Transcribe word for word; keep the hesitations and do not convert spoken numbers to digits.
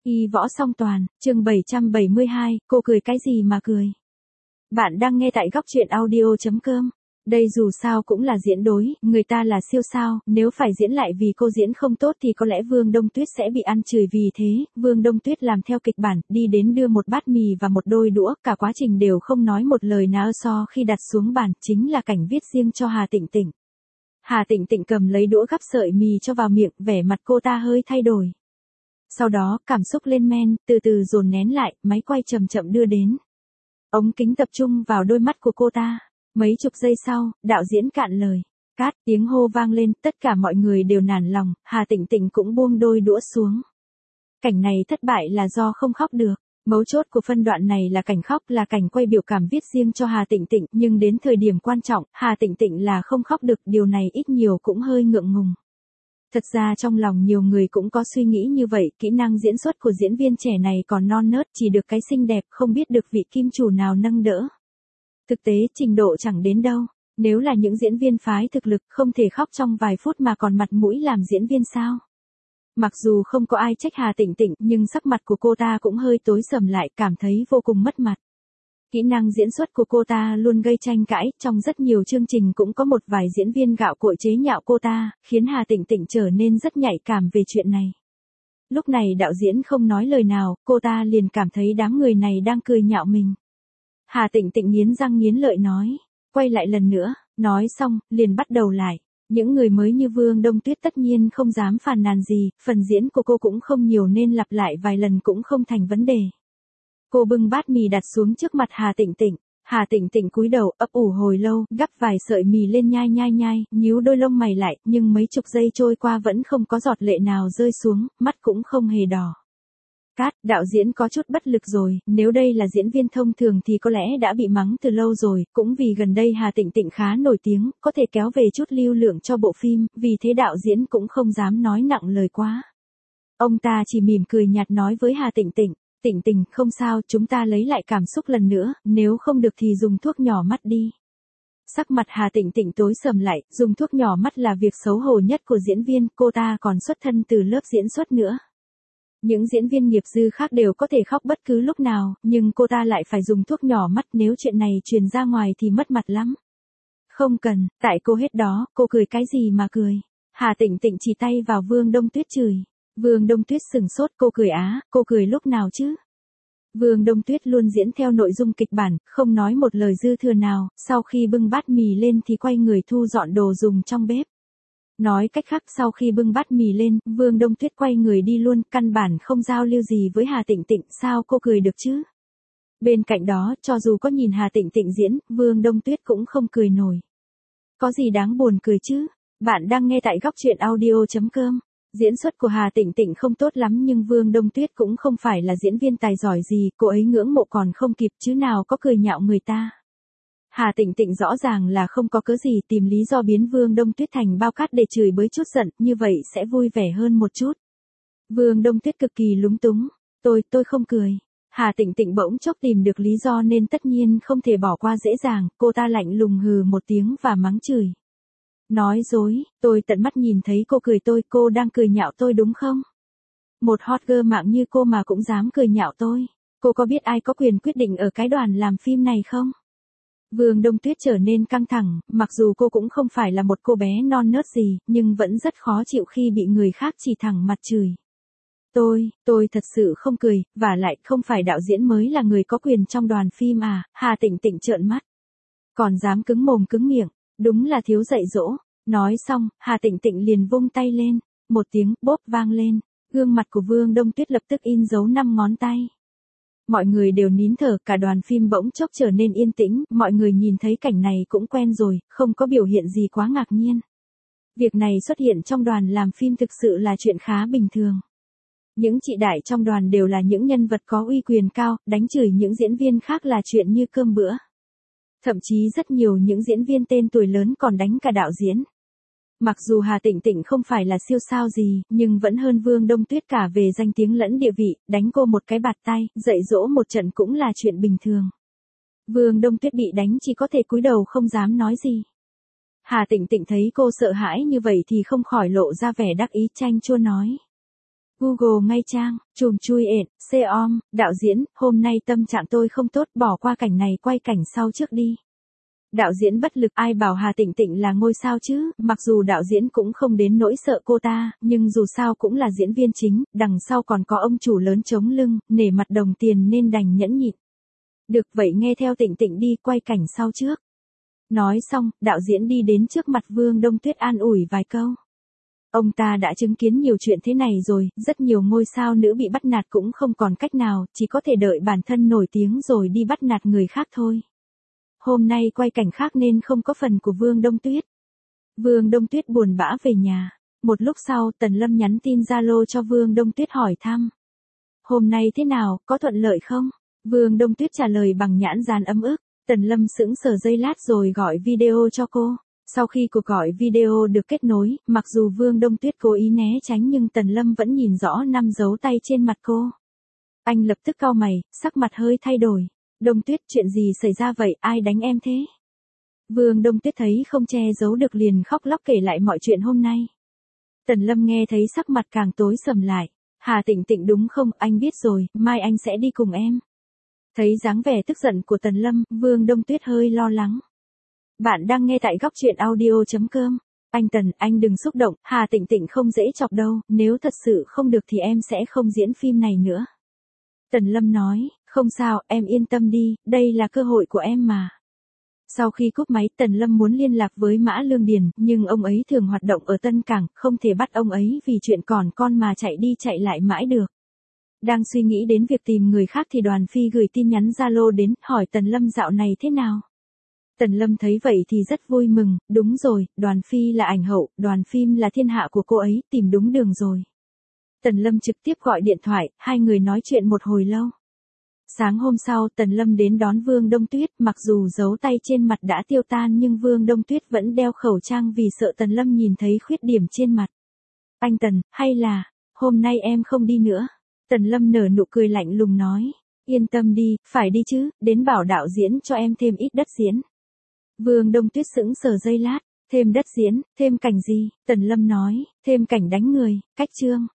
Y võ song toàn, chương bảy trăm bảy mươi hai, cô cười cái gì mà cười. Bạn đang nghe tại góc truyện audio chấm com. Đây dù sao cũng là diễn đối, người ta là siêu sao, nếu phải diễn lại vì cô diễn không tốt thì có lẽ Vương Đông Tuyết sẽ bị ăn chửi vì thế. Vương Đông Tuyết làm theo kịch bản, đi đến đưa một bát mì và một đôi đũa, cả quá trình đều không nói một lời nào so khi đặt xuống bàn, chính là cảnh viết riêng cho Hà Tịnh Tịnh. Hà Tịnh Tịnh cầm lấy đũa gắp sợi mì cho vào miệng, vẻ mặt cô ta hơi thay đổi. Sau đó, cảm xúc lên men, từ từ dồn nén lại, máy quay chậm chậm đưa đến. Ống kính tập trung vào đôi mắt của cô ta. Mấy chục giây sau, đạo diễn cạn lời. Cát, tiếng hô vang lên, tất cả mọi người đều nản lòng, Hà Tịnh Tịnh cũng buông đôi đũa xuống. Cảnh này thất bại là do không khóc được. Mấu chốt của phân đoạn này là cảnh khóc, là cảnh quay biểu cảm viết riêng cho Hà Tịnh Tịnh, nhưng đến thời điểm quan trọng, Hà Tịnh Tịnh là không khóc được, điều này ít nhiều cũng hơi ngượng ngùng. Thật ra trong lòng nhiều người cũng có suy nghĩ như vậy, kỹ năng diễn xuất của diễn viên trẻ này còn non nớt, chỉ được cái xinh đẹp, không biết được vị kim chủ nào nâng đỡ. Thực tế, trình độ chẳng đến đâu. Nếu là những diễn viên phái thực lực, không thể khóc trong vài phút mà còn mặt mũi làm diễn viên sao? Mặc dù không có ai trách Hà Tịnh Tịnh, nhưng sắc mặt của cô ta cũng hơi tối sầm lại, cảm thấy vô cùng mất mặt. Kỹ năng diễn xuất của cô ta luôn gây tranh cãi, trong rất nhiều chương trình cũng có một vài diễn viên gạo cội chế nhạo cô ta, khiến Hà Tịnh Tịnh trở nên rất nhạy cảm về chuyện này. Lúc này đạo diễn không nói lời nào, cô ta liền cảm thấy đám người này đang cười nhạo mình. Hà Tịnh Tịnh nghiến răng nghiến lợi nói, quay lại lần nữa, nói xong, liền bắt đầu lại. Những người mới như Vương Đông Tuyết tất nhiên không dám phàn nàn gì, phần diễn của cô cũng không nhiều nên lặp lại vài lần cũng không thành vấn đề. Cô bưng bát mì đặt xuống trước mặt Hà Tịnh Tịnh. Hà Tịnh Tịnh cúi đầu, ấp ủ hồi lâu, gắp vài sợi mì lên nhai nhai nhai, nhíu đôi lông mày lại, nhưng mấy chục giây trôi qua vẫn không có giọt lệ nào rơi xuống, mắt cũng không hề đỏ. Cát, đạo diễn có chút bất lực rồi, nếu đây là diễn viên thông thường thì có lẽ đã bị mắng từ lâu rồi, cũng vì gần đây Hà Tịnh Tịnh khá nổi tiếng, có thể kéo về chút lưu lượng cho bộ phim, vì thế đạo diễn cũng không dám nói nặng lời quá. Ông ta chỉ mỉm cười nhạt nói với Hà Tịnh Tịnh, Tịnh Tịnh, không sao, chúng ta lấy lại cảm xúc lần nữa, nếu không được thì dùng thuốc nhỏ mắt đi. Sắc mặt Hà Tịnh Tịnh tối sầm lại, dùng thuốc nhỏ mắt là việc xấu hổ nhất của diễn viên, cô ta còn xuất thân từ lớp diễn xuất nữa. Những diễn viên nghiệp dư khác đều có thể khóc bất cứ lúc nào, nhưng cô ta lại phải dùng thuốc nhỏ mắt, nếu chuyện này truyền ra ngoài thì mất mặt lắm. Không cần, tại cô hết đó, cô cười cái gì mà cười. Hà Tịnh Tịnh chỉ tay vào Vương Đông Tuyết chửi. Vương Đông Tuyết sừng sốt, cô cười á, cô cười lúc nào chứ? Vương Đông Tuyết luôn diễn theo nội dung kịch bản, không nói một lời dư thừa nào, sau khi bưng bát mì lên thì quay người thu dọn đồ dùng trong bếp. Nói cách khác, sau khi bưng bát mì lên, Vương Đông Tuyết quay người đi luôn, căn bản không giao lưu gì với Hà Tịnh Tịnh, sao cô cười được chứ? Bên cạnh đó, cho dù có nhìn Hà Tịnh Tịnh diễn, Vương Đông Tuyết cũng không cười nổi. Có gì đáng buồn cười chứ? Bạn đang nghe tại góc truyện audio chấm com. Diễn xuất của Hà Tịnh Tịnh không tốt lắm nhưng Vương Đông Tuyết cũng không phải là diễn viên tài giỏi gì, cô ấy ngưỡng mộ còn không kịp chứ nào có cười nhạo người ta. Hà Tịnh Tịnh rõ ràng là không có cớ gì tìm lý do biến Vương Đông Tuyết thành bao cát để chửi bới chút giận, như vậy sẽ vui vẻ hơn một chút. Vương Đông Tuyết cực kỳ lúng túng, tôi, tôi không cười. Hà Tịnh Tịnh bỗng chốc tìm được lý do nên tất nhiên không thể bỏ qua dễ dàng, cô ta lạnh lùng hừ một tiếng và mắng chửi. Nói dối, tôi tận mắt nhìn thấy cô cười tôi, cô đang cười nhạo tôi đúng không? Một hot girl mạng như cô mà cũng dám cười nhạo tôi. Cô có biết ai có quyền quyết định ở cái đoàn làm phim này không? Vương Đông Tuyết trở nên căng thẳng, mặc dù cô cũng không phải là một cô bé non nớt gì, nhưng vẫn rất khó chịu khi bị người khác chỉ thẳng mặt chửi. Tôi, tôi thật sự không cười, và lại không phải đạo diễn mới là người có quyền trong đoàn phim à, Hà Tịnh Tịnh trợn mắt. Còn dám cứng mồm cứng miệng, đúng là thiếu dạy dỗ. Nói xong, Hà Tịnh Tịnh liền vung tay lên, một tiếng bốp vang lên, gương mặt của Vương Đông Tuyết lập tức in dấu năm ngón tay. Mọi người đều nín thở, cả đoàn phim bỗng chốc trở nên yên tĩnh, mọi người nhìn thấy cảnh này cũng quen rồi, không có biểu hiện gì quá ngạc nhiên. Việc này xuất hiện trong đoàn làm phim thực sự là chuyện khá bình thường. Những chị đại trong đoàn đều là những nhân vật có uy quyền cao, đánh chửi những diễn viên khác là chuyện như cơm bữa. Thậm chí rất nhiều những diễn viên tên tuổi lớn còn đánh cả đạo diễn. Mặc dù Hà Tịnh Tịnh không phải là siêu sao gì, nhưng vẫn hơn Vương Đông Tuyết cả về danh tiếng lẫn địa vị, đánh cô một cái bạt tay, dạy dỗ một trận cũng là chuyện bình thường. Vương Đông Tuyết bị đánh chỉ có thể cúi đầu không dám nói gì. Hà Tịnh Tịnh thấy cô sợ hãi như vậy thì không khỏi lộ ra vẻ đắc ý chanh chua nói. Google ngay trang, chùm chui ện, xe om, đạo diễn, hôm nay tâm trạng tôi không tốt, bỏ qua cảnh này quay cảnh sau trước đi. Đạo diễn bất lực, ai bảo Hà Tịnh Tịnh là ngôi sao chứ, mặc dù đạo diễn cũng không đến nỗi sợ cô ta, nhưng dù sao cũng là diễn viên chính, đằng sau còn có ông chủ lớn chống lưng, nể mặt đồng tiền nên đành nhẫn nhịn. Được vậy nghe theo Tịnh Tịnh đi, quay cảnh sau trước. Nói xong, đạo diễn đi đến trước mặt Vương Đông Tuyết an ủi vài câu. Ông ta đã chứng kiến nhiều chuyện thế này rồi, rất nhiều ngôi sao nữ bị bắt nạt cũng không còn cách nào, chỉ có thể đợi bản thân nổi tiếng rồi đi bắt nạt người khác thôi. Hôm nay quay cảnh khác nên không có phần của Vương Đông Tuyết. Vương Đông Tuyết buồn bã về nhà. Một lúc sau, Tần Lâm nhắn tin Zalo cho Vương Đông Tuyết hỏi thăm. Hôm nay thế nào, có thuận lợi không? Vương Đông Tuyết trả lời bằng nhãn dán ấm ức. Tần Lâm sững sờ giây lát rồi gọi video cho cô. Sau khi cuộc gọi video được kết nối, mặc dù Vương Đông Tuyết cố ý né tránh nhưng Tần Lâm vẫn nhìn rõ năm dấu tay trên mặt cô. Anh lập tức cau mày, sắc mặt hơi thay đổi. Đông Tuyết, chuyện gì xảy ra vậy, ai đánh em thế? Vương Đông Tuyết thấy không che giấu được liền khóc lóc kể lại mọi chuyện hôm nay. Tần Lâm nghe thấy sắc mặt càng tối sầm lại. Hà Tịnh Tịnh đúng không, anh biết rồi, mai anh sẽ đi cùng em. Thấy dáng vẻ tức giận của Tần Lâm, Vương Đông Tuyết hơi lo lắng. Bạn đang nghe tại góc truyện audio chấm com. Anh Tần, anh đừng xúc động, Hà Tịnh Tịnh không dễ chọc đâu, nếu thật sự không được thì em sẽ không diễn phim này nữa. Tần Lâm nói, không sao, em yên tâm đi, đây là cơ hội của em mà. Sau khi cúp máy, Tần Lâm muốn liên lạc với Mã Lương Điền, nhưng ông ấy thường hoạt động ở Tân Cảng, không thể bắt ông ấy vì chuyện còn con mà chạy đi chạy lại mãi được. Đang suy nghĩ đến việc tìm người khác thì Đoàn Phi gửi tin nhắn Zalo đến, hỏi Tần Lâm dạo này thế nào. Tần Lâm thấy vậy thì rất vui mừng, đúng rồi, Đoàn Phi là ảnh hậu, đoàn phim là thiên hạ của cô ấy, tìm đúng đường rồi. Tần Lâm trực tiếp gọi điện thoại, hai người nói chuyện một hồi lâu. Sáng hôm sau, Tần Lâm đến đón Vương Đông Tuyết, mặc dù dấu tay trên mặt đã tiêu tan nhưng Vương Đông Tuyết vẫn đeo khẩu trang vì sợ Tần Lâm nhìn thấy khuyết điểm trên mặt. Anh Tần, hay là, hôm nay em không đi nữa? Tần Lâm nở nụ cười lạnh lùng nói, yên tâm đi, phải đi chứ, đến bảo đạo diễn cho em thêm ít đất diễn. Vương Đông Tuyết sững sờ giây lát, thêm đất diễn, thêm cảnh gì? Tần Lâm nói, thêm cảnh đánh người, cách chương.